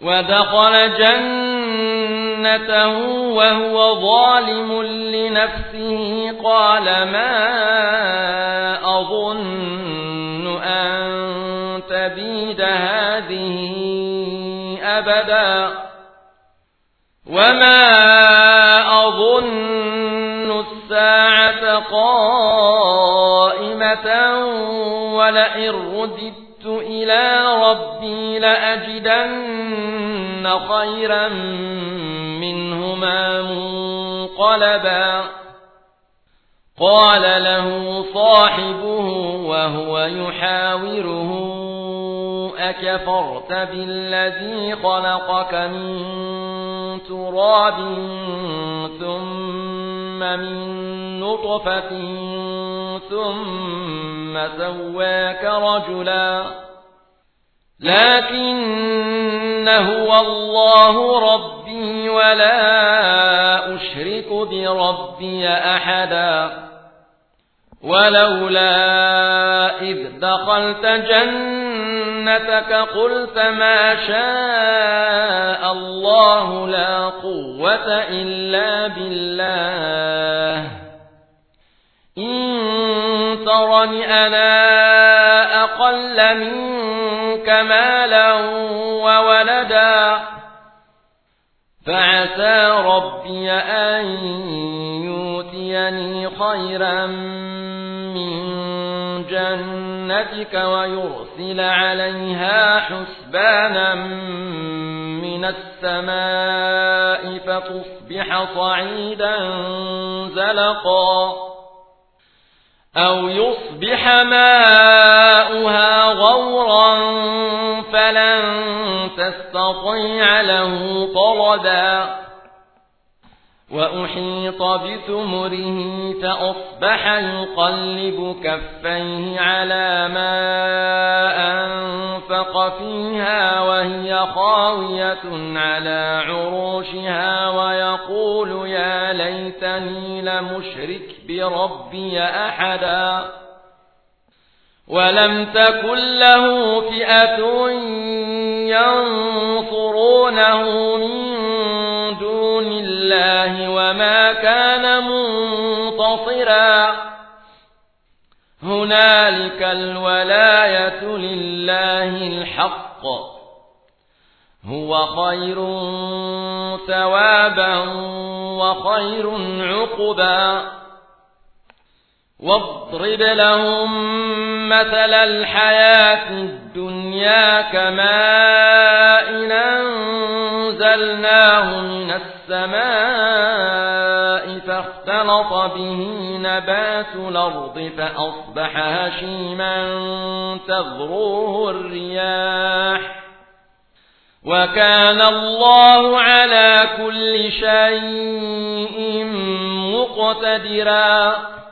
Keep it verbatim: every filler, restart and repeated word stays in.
ودخل جنته وهو ظالم لنفسه قال ما أظن أن تبيد هذه أبدا وما أظن الساعة قائمة ولئن رددت إلى ربي لأجدن خيرا منهما منقلبا قال له صاحبه وهو يحاوره أكفرت بالذي خلقك من تراب ثم من نطفة ثم سواك رجلا لكن هو الله ربي ولا أشرك بربي أحدا ولولا إذ دخلت جنتك قلت ما شاء الله لا قوة إلا بالله إن ترني أنا أقل منك مالا وولدا فعسى ربي أن يؤتيني خيرا من جنتك ويرسل عليها حسبانا من السماء فتصبح صعيدا زلقا أو يصبح ماؤها غورا فلن تستطيع له طردا وأحيط بثمره فأصبح يقلب كفيه على ما أنفق فيها وهي خاوية على عروشها ويقول يا ليتني لمشرك بربي أحدا ولم تكن له فئة ينصرونه من دون الله وما كان منتصرا هنالك الولاية لله الحق هو خير ثوابا وخير عقبا واضرب لهم مثل الحياة الدنيا كماء أنزلناه من السماء فاختلط به نبات الأرض فأصبح هشيما تذروه الرياح وكان الله على كل شيء مقتدرا